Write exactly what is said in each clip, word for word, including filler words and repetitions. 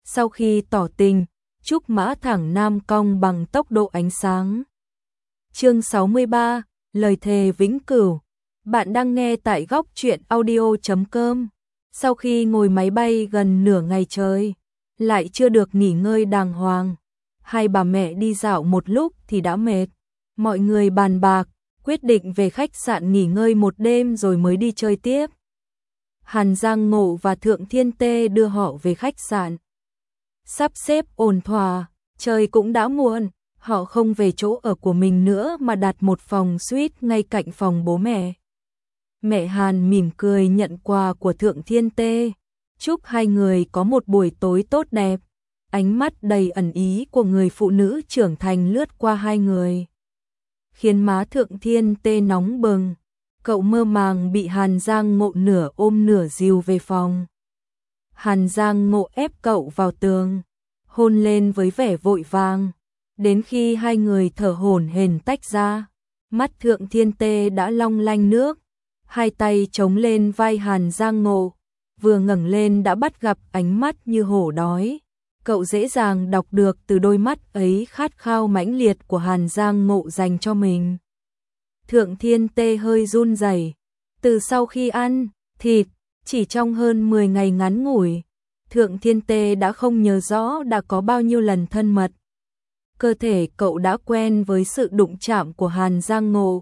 Sau khi tỏ tình, Trúc Mã thẳng nam cong bằng tốc độ ánh sáng. Chương sáu mươi ba, lời thề vĩnh cửu. Bạn đang nghe tại góc truyện audio chấm com. Sau khi ngồi máy bay gần nửa ngày trời, lại chưa được nghỉ ngơi đàng hoàng, hai bà mẹ đi dạo một lúc thì đã mệt. Mọi người bàn bạc, quyết định về khách sạn nghỉ ngơi một đêm rồi mới đi chơi tiếp. Hàn Giang Ngộ và Thượng Thiên Tê đưa họ về khách sạn. Sắp xếp ổn thỏa, trời cũng đã muộn, họ không về chỗ ở của mình nữa mà đặt một phòng suite ngay cạnh phòng bố mẹ. Mẹ Hàn mỉm cười nhận quà của Thượng Thiên Tê, chúc hai người có một buổi tối tốt đẹp. Ánh mắt đầy ẩn ý của người phụ nữ trưởng thành lướt qua hai người, khiến má Thượng Thiên Tê nóng bừng. Cậu mơ màng bị Hàn Giang Ngộ nửa ôm nửa dìu về phòng. Hàn Giang Ngộ ép cậu vào tường, hôn lên với vẻ vội vàng, đến khi hai người thở hổn hển tách ra, mắt Thượng Thiên Tê đã long lanh nước, hai tay chống lên vai Hàn Giang Ngộ, vừa ngẩng lên đã bắt gặp ánh mắt như hổ đói. Cậu dễ dàng đọc được từ đôi mắt ấy khát khao mãnh liệt của Hàn Giang Ngộ dành cho mình. Thượng Thiên Tê hơi run rẩy. Từ sau khi ăn thịt, chỉ trong hơn mười ngày ngắn ngủi, Thượng Thiên Tê đã không nhớ rõ đã có bao nhiêu lần thân mật. Cơ thể cậu đã quen với sự đụng chạm của Hàn Giang Ngộ,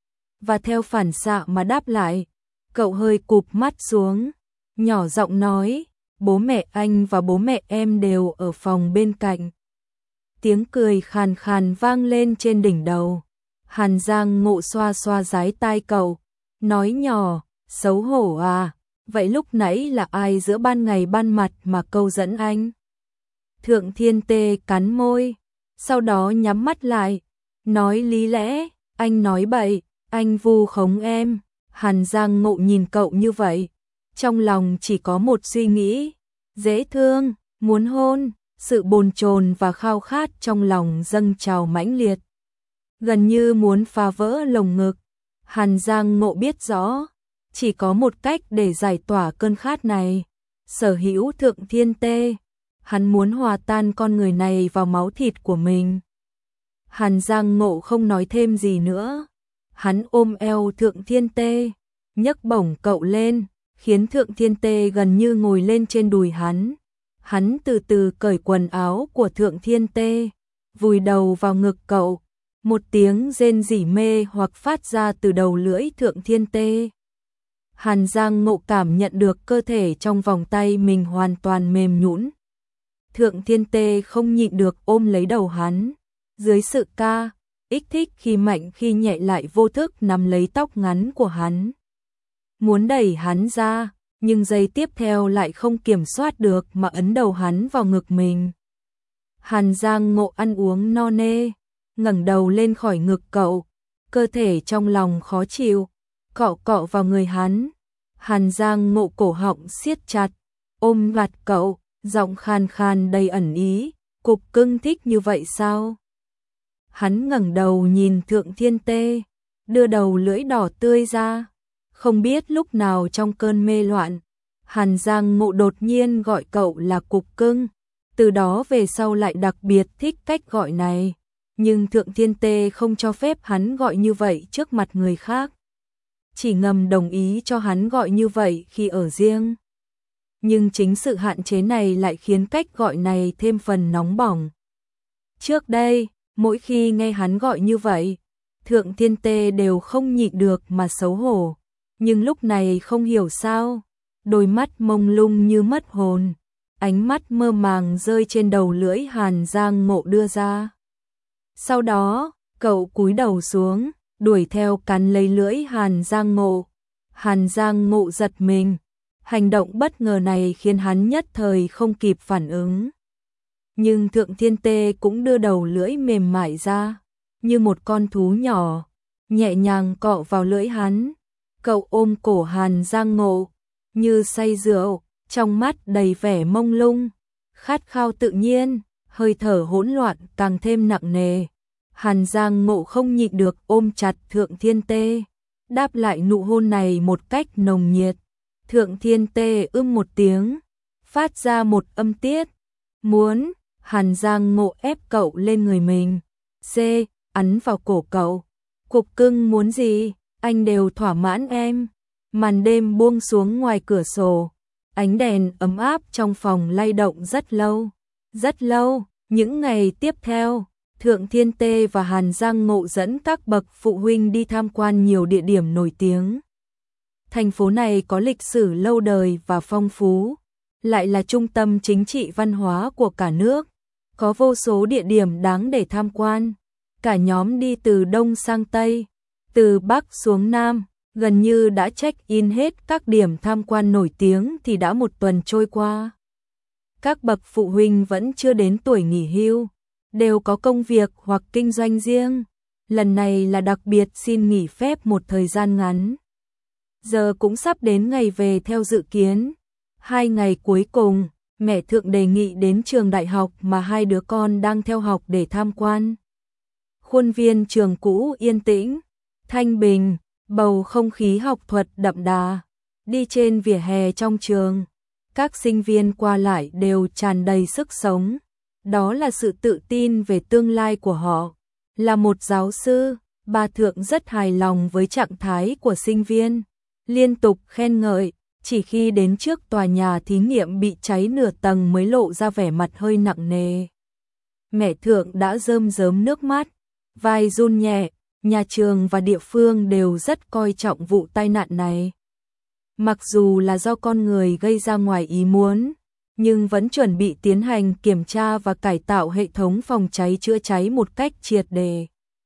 và theo phản xạ mà đáp lại. Cậu hơi cụp mắt xuống, nhỏ giọng nói, bố mẹ anh và bố mẹ em đều ở phòng bên cạnh. Tiếng cười khàn khàn vang lên trên đỉnh đầu. Hàn Giang Ngộ xoa xoa dái tai cậu, nói nhỏ, xấu hổ à, vậy lúc nãy là ai giữa ban ngày ban mặt mà câu dẫn anh? Thượng Thiên Tê cắn môi, sau đó nhắm mắt lại, nói lý lẽ, anh nói bậy, anh vu khống em. Hàn Giang Ngộ nhìn cậu như vậy, trong lòng chỉ có một suy nghĩ, dễ thương, muốn hôn, sự bồn chồn và khao khát trong lòng dâng trào mãnh liệt, gần như muốn phá vỡ lồng ngực. Hàn Giang Ngộ biết rõ, chỉ có một cách để giải tỏa cơn khát này, sở hữu Thượng Thiên Tê. Hắn muốn hòa tan con người này vào máu thịt của mình. Hàn Giang Ngộ không nói thêm gì nữa. Hắn ôm eo Thượng Thiên Tê, nhấc bổng cậu lên, khiến Thượng Thiên Tê gần như ngồi lên trên đùi hắn. Hắn từ từ cởi quần áo của Thượng Thiên Tê, vùi đầu vào ngực cậu. Một tiếng rên rỉ mê hoặc phát ra từ đầu lưỡi Thượng Thiên Tê. Hàn Giang Ngộ cảm nhận được cơ thể trong vòng tay mình hoàn toàn mềm nhũn. Thượng Thiên Tê không nhịn được ôm lấy đầu hắn. Dưới sự ca, ích thích khi mạnh khi nhẹ lại vô thức nắm lấy tóc ngắn của hắn. Muốn đẩy hắn ra, nhưng giây tiếp theo lại không kiểm soát được mà ấn đầu hắn vào ngực mình. Hàn Giang Ngộ ăn uống no nê, ngẩng đầu lên khỏi ngực cậu, cơ thể trong lòng khó chịu, cọ cọ vào người hắn. Hàn Giang Ngộ cổ họng siết chặt, ôm vặt cậu, giọng khan khan đầy ẩn ý, cục cưng thích như vậy sao? Hắn ngẩng đầu nhìn Thượng Thiên Tê, đưa đầu lưỡi đỏ tươi ra. Không biết lúc nào trong cơn mê loạn, Hàn Giang Ngộ đột nhiên gọi cậu là cục cưng, từ đó về sau lại đặc biệt thích cách gọi này. Nhưng Thượng Thiên Tê không cho phép hắn gọi như vậy trước mặt người khác, chỉ ngầm đồng ý cho hắn gọi như vậy khi ở riêng. Nhưng chính sự hạn chế này lại khiến cách gọi này thêm phần nóng bỏng. Trước đây, mỗi khi nghe hắn gọi như vậy, Thượng Thiên Tê đều không nhịn được mà xấu hổ. Nhưng lúc này không hiểu sao, đôi mắt mông lung như mất hồn, ánh mắt mơ màng rơi trên đầu lưỡi Hàn Giang Ngộ đưa ra. Sau đó, cậu cúi đầu xuống, đuổi theo cắn lấy lưỡi Hàn Giang Ngộ. Hàn Giang Ngộ giật mình, hành động bất ngờ này khiến hắn nhất thời không kịp phản ứng. Nhưng Thượng Thiên Tê cũng đưa đầu lưỡi mềm mại ra, như một con thú nhỏ, nhẹ nhàng cọ vào lưỡi hắn. Cậu ôm cổ Hàn Giang Ngộ, như say rượu, trong mắt đầy vẻ mông lung, khát khao tự nhiên, hơi thở hỗn loạn càng thêm nặng nề. Hàn Giang Ngộ không nhịn được ôm chặt Thượng Thiên Tê, đáp lại nụ hôn này một cách nồng nhiệt. Thượng Thiên Tê ưm một tiếng, phát ra một âm tiết, Muốn, Hàn Giang Ngộ ép cậu lên người mình. C. Ấn vào cổ cậu. Cục cưng muốn gì, anh đều thỏa mãn em. Màn đêm buông xuống ngoài cửa sổ. Ánh đèn ấm áp trong phòng lay động rất lâu. Rất lâu, những ngày tiếp theo, Thượng Thiên Tê và Hàn Giang Ngộ dẫn các bậc phụ huynh đi tham quan nhiều địa điểm nổi tiếng. Thành phố này có lịch sử lâu đời và phong phú, lại là trung tâm chính trị văn hóa của cả nước, có vô số địa điểm đáng để tham quan. Cả nhóm đi từ Đông sang Tây, từ Bắc xuống Nam, gần như đã check-in hết các điểm tham quan nổi tiếng thì đã một tuần trôi qua. Các bậc phụ huynh vẫn chưa đến tuổi nghỉ hưu, đều có công việc hoặc kinh doanh riêng. Lần này là đặc biệt xin nghỉ phép một thời gian ngắn. Giờ cũng sắp đến ngày về theo dự kiến. Hai ngày cuối cùng, mẹ Thượng đề nghị đến trường đại học mà hai đứa con đang theo học để tham quan. Khuôn viên trường cũ yên tĩnh, thanh bình, bầu không khí học thuật đậm đà. Đi trên vỉa hè trong trường, các sinh viên qua lại đều tràn đầy sức sống. Đó là sự tự tin về tương lai của họ. Là một giáo sư, bà Thượng rất hài lòng với trạng thái của sinh viên, liên tục khen ngợi. Chỉ khi đến trước tòa nhà thí nghiệm bị cháy nửa tầng mới lộ ra vẻ mặt hơi nặng nề. Mẹ Thượng đã rơm rớm nước mắt, vai run nhẹ. Nhà trường và địa phương đều rất coi trọng vụ tai nạn này. Mặc dù là do con người gây ra ngoài ý muốn, nhưng vẫn chuẩn bị tiến hành kiểm tra và cải tạo hệ thống phòng cháy chữa cháy một cách triệt để.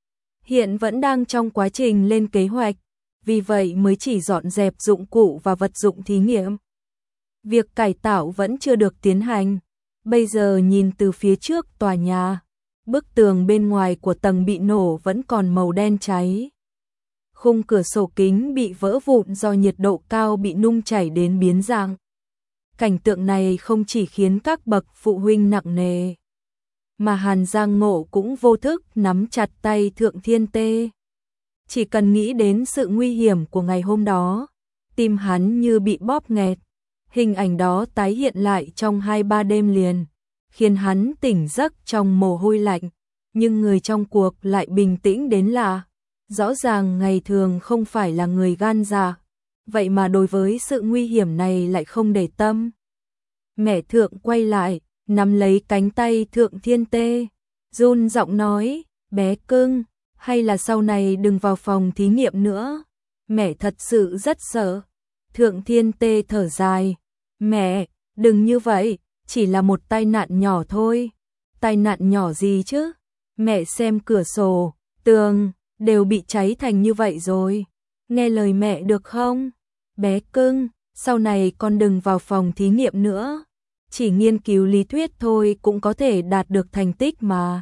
Hiện vẫn đang trong quá trình lên kế hoạch, vì vậy mới chỉ dọn dẹp dụng cụ và vật dụng thí nghiệm. Việc cải tạo vẫn chưa được tiến hành. Bây giờ nhìn từ phía trước tòa nhà, bức tường bên ngoài của tầng bị nổ vẫn còn màu đen cháy. Khung cửa sổ kính bị vỡ vụn do nhiệt độ cao bị nung chảy đến biến dạng. Cảnh tượng này không chỉ khiến các bậc phụ huynh nặng nề, mà Hàn Giang Ngộ cũng vô thức nắm chặt tay Thượng Thiên Tê. Chỉ cần nghĩ đến sự nguy hiểm của ngày hôm đó, tim hắn như bị bóp nghẹt. Hình ảnh đó tái hiện lại trong hai ba đêm liền, khiến hắn tỉnh giấc trong mồ hôi lạnh, nhưng người trong cuộc lại bình tĩnh đến lạ. Rõ ràng ngày thường không phải là người gan dạ, vậy mà đối với sự nguy hiểm này lại không để tâm. Mẹ Thượng quay lại, nắm lấy cánh tay Thượng Thiên Tê, run giọng nói, bé cưng, hay là sau này đừng vào phòng thí nghiệm nữa. Mẹ thật sự rất sợ. Thượng Thiên Tê thở dài, mẹ, đừng như vậy, chỉ là một tai nạn nhỏ thôi. Tai nạn nhỏ gì chứ? Mẹ xem cửa sổ, tường, đều bị cháy thành như vậy rồi. Nghe lời mẹ được không? Bé cưng, sau này con đừng vào phòng thí nghiệm nữa. Chỉ nghiên cứu lý thuyết thôi cũng có thể đạt được thành tích mà.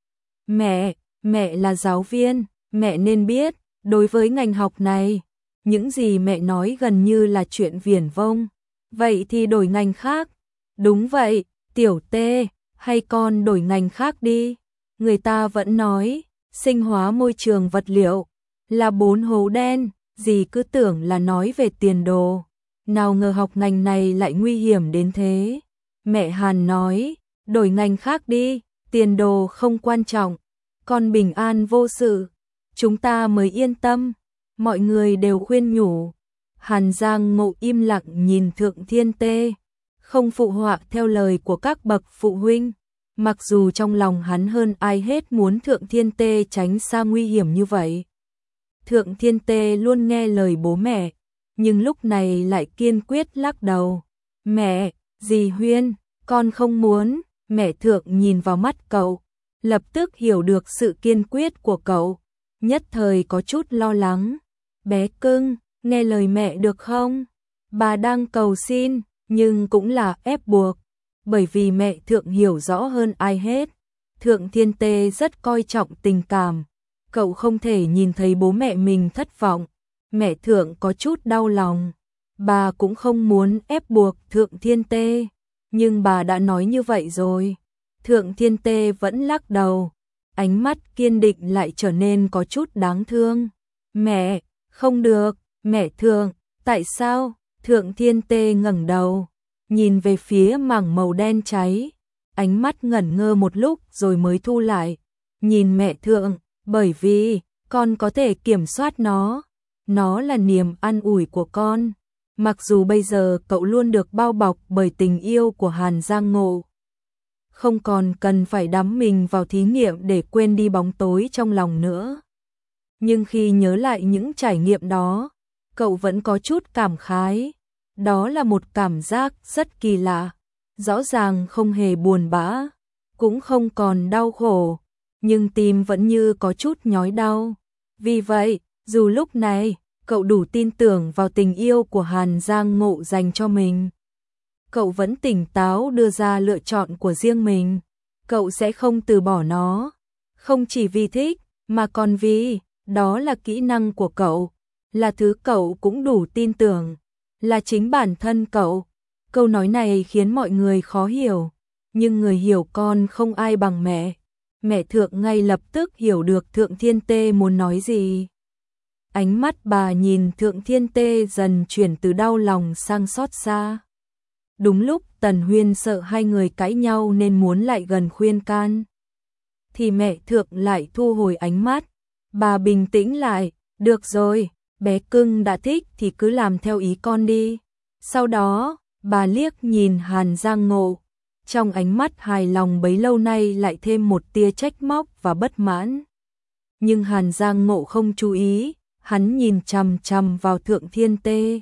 Mẹ, mẹ là giáo viên, mẹ nên biết, đối với ngành học này, những gì mẹ nói gần như là chuyện viển vông. Vậy thì đổi ngành khác. Đúng vậy, Tiểu Tê, hay con đổi ngành khác đi. Người ta vẫn nói, sinh hóa môi trường vật liệu là bốn hố đen, dì cứ tưởng là nói về tiền đồ. Nào ngờ học ngành này lại nguy hiểm đến thế. Mẹ Hàn nói, đổi ngành khác đi, tiền đồ không quan trọng, con bình an vô sự, chúng ta mới yên tâm. Mọi người đều khuyên nhủ. Hàn Giang Ngộ im lặng nhìn Thượng Thiên Tê, không phụ họa theo lời của các bậc phụ huynh. Mặc dù trong lòng hắn hơn ai hết muốn Thượng Thiên Tê tránh xa nguy hiểm như vậy. Thượng Thiên Tê luôn nghe lời bố mẹ, nhưng lúc này lại kiên quyết lắc đầu. Mẹ, dì Huyên, con không muốn. Mẹ Thượng nhìn vào mắt cậu, lập tức hiểu được sự kiên quyết của cậu, nhất thời có chút lo lắng. Bé cưng, nghe lời mẹ được không? Bà đang cầu xin, nhưng cũng là ép buộc, bởi vì mẹ Thượng hiểu rõ hơn ai hết. Thượng Thiên Tê rất coi trọng tình cảm, cậu không thể nhìn thấy bố mẹ mình thất vọng. Mẹ Thượng có chút đau lòng, bà cũng không muốn ép buộc Thượng Thiên Tê, nhưng bà đã nói như vậy rồi. Thượng Thiên Tê vẫn lắc đầu, ánh mắt kiên định lại trở nên có chút đáng thương. Mẹ, không được. Mẹ Thượng, tại sao? Thượng Thiên Tê ngẩng đầu, nhìn về phía mảng màu đen cháy. ánh mắt ngẩn ngơ một lúc rồi mới thu lại, nhìn mẹ Thượng, bởi vì con có thể kiểm soát nó, nó là niềm an ủi của con. Mặc dù bây giờ cậu luôn được bao bọc bởi tình yêu của Hàn Giang Ngộ, không còn cần phải đắm mình vào thí nghiệm để quên đi bóng tối trong lòng nữa. Nhưng khi nhớ lại những trải nghiệm đó, cậu vẫn có chút cảm khái. Đó là một cảm giác rất kỳ lạ, rõ ràng không hề buồn bã, cũng không còn đau khổ, nhưng tim vẫn như có chút nhói đau. Vì vậy, dù lúc này, cậu đủ tin tưởng vào tình yêu của Hàn Giang Ngộ dành cho mình, cậu vẫn tỉnh táo đưa ra lựa chọn của riêng mình. Cậu sẽ không từ bỏ nó, không chỉ vì thích, mà còn vì đó là kỹ năng của cậu, là thứ cậu cũng đủ tin tưởng, là chính bản thân cậu. Câu nói này khiến mọi người khó hiểu, nhưng người hiểu con không ai bằng mẹ. Mẹ Thượng ngay lập tức hiểu được Thượng Thiên Tê muốn nói gì. Ánh mắt bà nhìn Thượng Thiên Tê dần chuyển từ đau lòng sang xót xa. Đúng lúc Tần Huyên sợ hai người cãi nhau nên muốn lại gần khuyên can, thì mẹ Thượng lại thu hồi ánh mắt. Bà bình tĩnh lại, được rồi, bé cưng đã thích thì cứ làm theo ý con đi. Sau đó, bà liếc nhìn Hàn Giang Ngộ, trong ánh mắt hài lòng bấy lâu nay lại thêm một tia trách móc và bất mãn. Nhưng Hàn Giang Ngộ không chú ý, hắn nhìn chằm chằm vào Thượng Thiên Tê.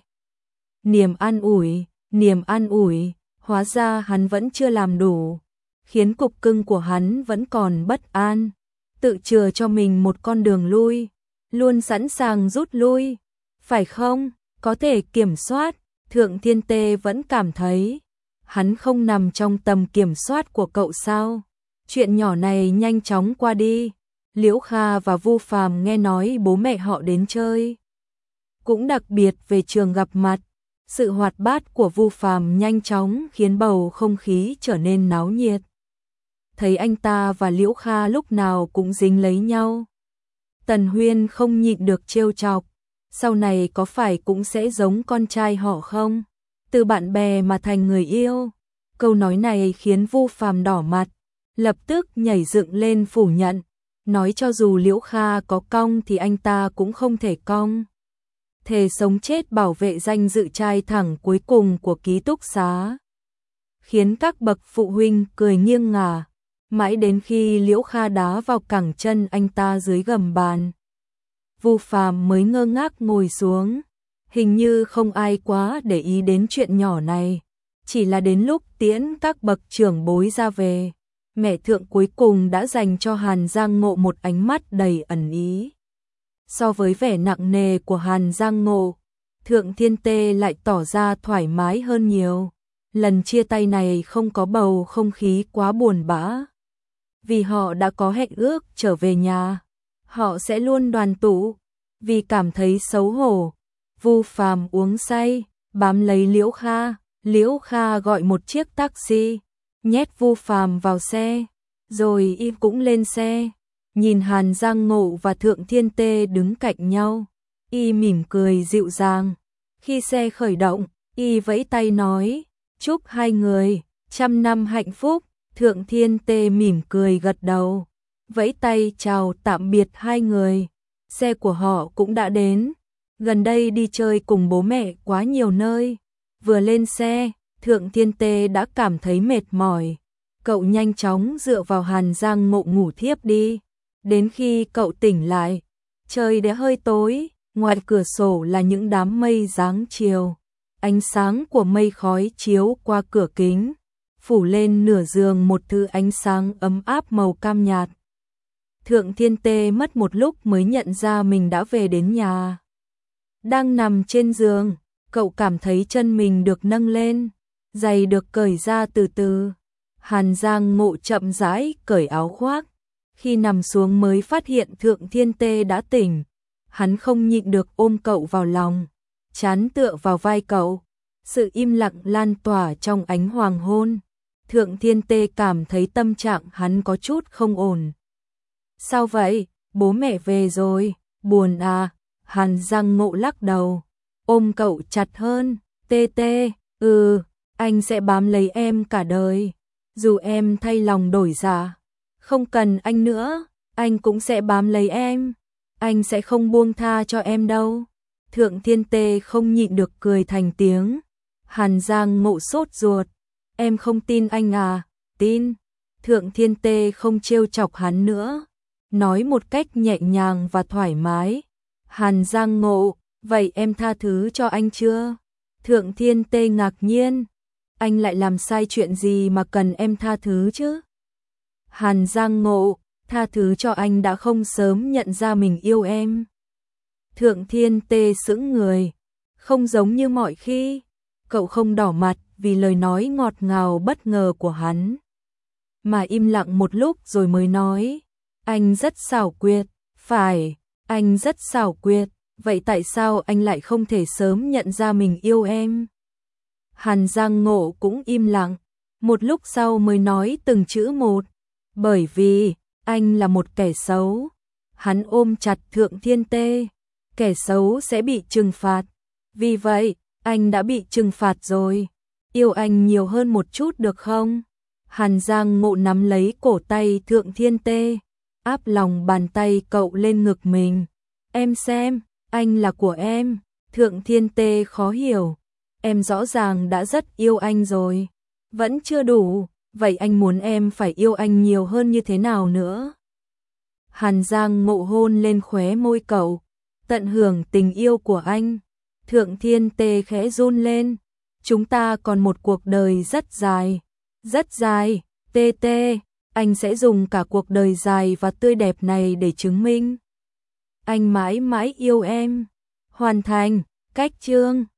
Niềm an ủi, niềm an ủi, hóa ra hắn vẫn chưa làm đủ, khiến cục cưng của hắn vẫn còn bất an, tự chừa cho mình một con đường lui, luôn sẵn sàng rút lui, phải không? Có thể kiểm soát. Thượng Thiên Tê vẫn cảm thấy hắn không nằm trong tầm kiểm soát của cậu sao? Chuyện nhỏ này nhanh chóng qua đi. Liễu Kha và Vu Phàm nghe nói bố mẹ họ đến chơi, cũng đặc biệt về trường gặp mặt. Sự hoạt bát của Vu Phàm nhanh chóng khiến bầu không khí trở nên náo nhiệt. Thấy anh ta và Liễu Kha lúc nào cũng dính lấy nhau, Tần Huyên không nhịn được trêu chọc. Sau này có phải cũng sẽ giống con trai họ không? Từ bạn bè mà thành người yêu. Câu nói này khiến Vu Phàm đỏ mặt, lập tức nhảy dựng lên phủ nhận, nói cho dù Liễu Kha có cong thì anh ta cũng không thể cong. Thề sống chết bảo vệ danh dự trai thẳng cuối cùng của ký túc xá, khiến các bậc phụ huynh cười nghiêng ngả, mãi đến khi Liễu Kha đá vào cẳng chân anh ta dưới gầm bàn, Vu Phàm mới ngơ ngác ngồi xuống. Hình như không ai quá để ý đến chuyện nhỏ này, chỉ là đến lúc tiễn các bậc trưởng bối ra về, mẹ Thượng cuối cùng đã dành cho Hàn Giang Ngộ một ánh mắt đầy ẩn ý. So với vẻ nặng nề của Hàn Giang Ngộ, Thượng Thiên Tê lại tỏ ra thoải mái hơn nhiều. Lần chia tay này không có bầu không khí quá buồn bã, vì họ đã có hẹn ước trở về nhà, họ sẽ luôn đoàn tụ. Vì cảm thấy xấu hổ, Vu Phàm uống say, bám lấy Liễu Kha. Liễu Kha gọi một chiếc taxi, nhét Vu Phàm vào xe, rồi y cũng lên xe. Nhìn Hàn Giang Ngộ và Thượng Thiên Tê đứng cạnh nhau, y mỉm cười dịu dàng. Khi xe khởi động, y vẫy tay nói, chúc hai người trăm năm hạnh phúc. Thượng Thiên Tê mỉm cười gật đầu, vẫy tay chào tạm biệt hai người. Xe của họ cũng đã đến. Gần đây đi chơi cùng bố mẹ quá nhiều nơi. Vừa lên xe, Thượng Thiên Tê đã cảm thấy mệt mỏi. Cậu nhanh chóng dựa vào Hàn Giang Ngộ ngủ thiếp đi. Đến khi cậu tỉnh lại, trời đã hơi tối, ngoài cửa sổ là những đám mây dáng chiều. Ánh sáng của mây khói chiếu qua cửa kính, phủ lên nửa giường một thứ ánh sáng ấm áp màu cam nhạt. Thượng Thiên Tê mất một lúc mới nhận ra mình đã về đến nhà. Đang nằm trên giường, cậu cảm thấy chân mình được nâng lên, giày được cởi ra từ từ. Hàn Giang Ngộ chậm rãi cởi áo khoác, khi nằm xuống mới phát hiện Thượng Thiên Tê đã tỉnh. Hắn không nhịn được ôm cậu vào lòng, trán tựa vào vai cậu. Sự im lặng lan tỏa trong ánh hoàng hôn. Thượng Thiên Tê cảm thấy tâm trạng hắn có chút không ổn. Sao vậy? Bố mẹ về rồi, buồn à? Hàn Giang Ngộ lắc đầu, ôm cậu chặt hơn. Tê Tê, ừ, anh sẽ bám lấy em cả đời. Dù em thay lòng đổi dạ, không cần anh nữa, anh cũng sẽ bám lấy em. Anh sẽ không buông tha cho em đâu. Thượng Thiên Tê không nhịn được cười thành tiếng. Hàn Giang Ngộ sốt ruột. Em không tin anh à? Tin. Thượng Thiên Tê không trêu chọc hắn nữa, nói một cách nhẹ nhàng và thoải mái. Hàn Giang Ngộ, vậy em tha thứ cho anh chưa? Thượng Thiên Tê ngạc nhiên. Anh lại làm sai chuyện gì mà cần em tha thứ chứ? Hàn Giang Ngộ, tha thứ cho anh đã không sớm nhận ra mình yêu em. Thượng Thiên Tê sững người. Không giống như mọi khi, cậu không đỏ mặt vì lời nói ngọt ngào bất ngờ của hắn, mà im lặng một lúc rồi mới nói. Anh rất xảo quyệt. Phải, anh rất xảo quyệt. Vậy tại sao anh lại không thể sớm nhận ra mình yêu em? Hàn Giang Ngộ cũng im lặng, một lúc sau mới nói từng chữ một. Bởi vì, anh là một kẻ xấu. Hắn ôm chặt Thượng Thiên Tê. Kẻ xấu sẽ bị trừng phạt. Vì vậy, anh đã bị trừng phạt rồi. Yêu anh nhiều hơn một chút được không? Hàn Giang Ngộ nắm lấy cổ tay Thượng Thiên Tê, áp lòng bàn tay cậu lên ngực mình. Em xem, anh là của em. Thượng Thiên Tê khó hiểu. Em rõ ràng đã rất yêu anh rồi. Vẫn chưa đủ, vậy anh muốn em phải yêu anh nhiều hơn như thế nào nữa? Hàn Giang Ngộ hôn lên khóe môi cậu, tận hưởng tình yêu của anh. Thượng Thiên Tê khẽ run lên. Chúng ta còn một cuộc đời rất dài. Rất dài, Tê Tê, anh sẽ dùng cả cuộc đời dài và tươi đẹp này để chứng minh anh mãi mãi yêu em. Hoàn thành, cách chương